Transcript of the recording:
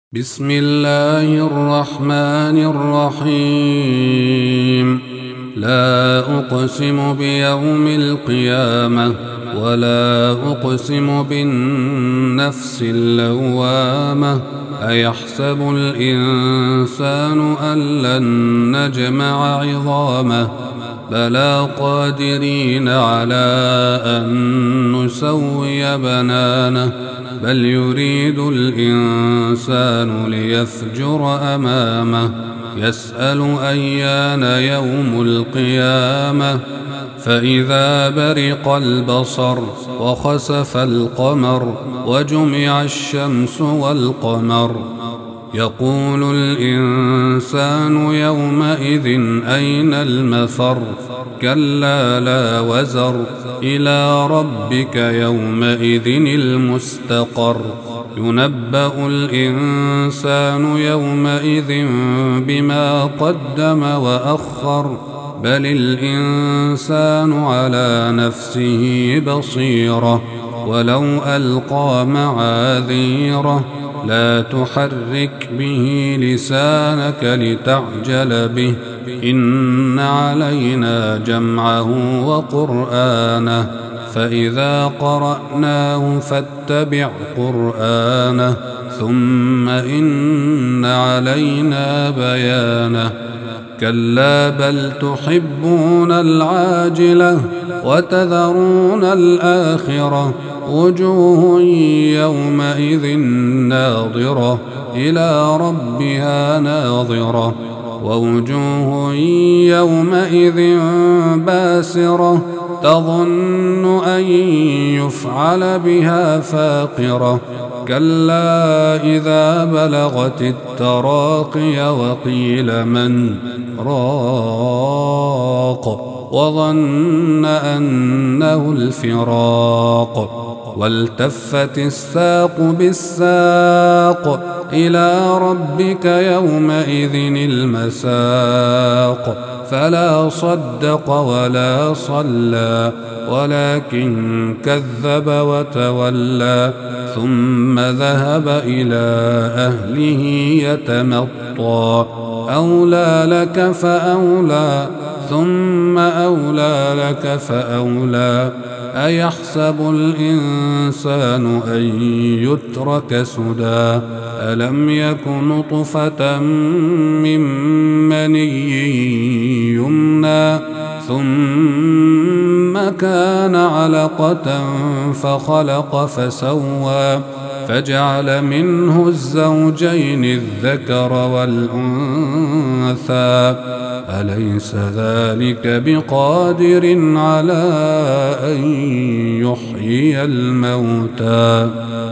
بسم الله الرحمن الرحيم. لا أقسم بيوم القيامة ولا أقسم بالنفس اللوامة. أيحسب الإنسان أن لن نجمع عظامه بلى قادرين على أن نسوي بنانه بل يريد الإنسان ليفجر أمامه يسأل أيان يوم القيامة فإذا برق البصر وخسف القمر وجمع الشمس والقمر يقول الإنسان يومئذ أين المفر كلا لا وزر إلى ربك يومئذ المستقر ينبأ الإنسان يومئذ بما قدم وأخر بل الإنسان على نفسه بصيرة ولو ألقى معاذيره لا تحرك به لسانك لتعجل به إن علينا جمعه وقرآنه فإذا قرأناه فاتبع قرآنه ثم إن علينا بيانه كلا بل تحبون العاجلة وتذرون الآخرة وجوه يومئذ ناظرة إلى ربها ناظرة ووجوه يومئذ باسرة تظن أن يفعل بها فاقرة كلا إذا بلغت التراقي وقيل من راق وظن أنه الفراق والتفت الساق بالساق إلى ربك يومئذ المساق فلا صدق ولا صلى ولكن كذب وتولى ثم ذهب إلى أهله يتمطى أولى لك فأولى ثم أولى لك فأولى أيحسب الإنسان أن يترك سدى ألم يك نطفة من مني يمنى ثم كان علقة فخلق فسوى فجعل منه الزوجين الذكر والأنثى أليس ذلك بقادر على أن يحيي الموتى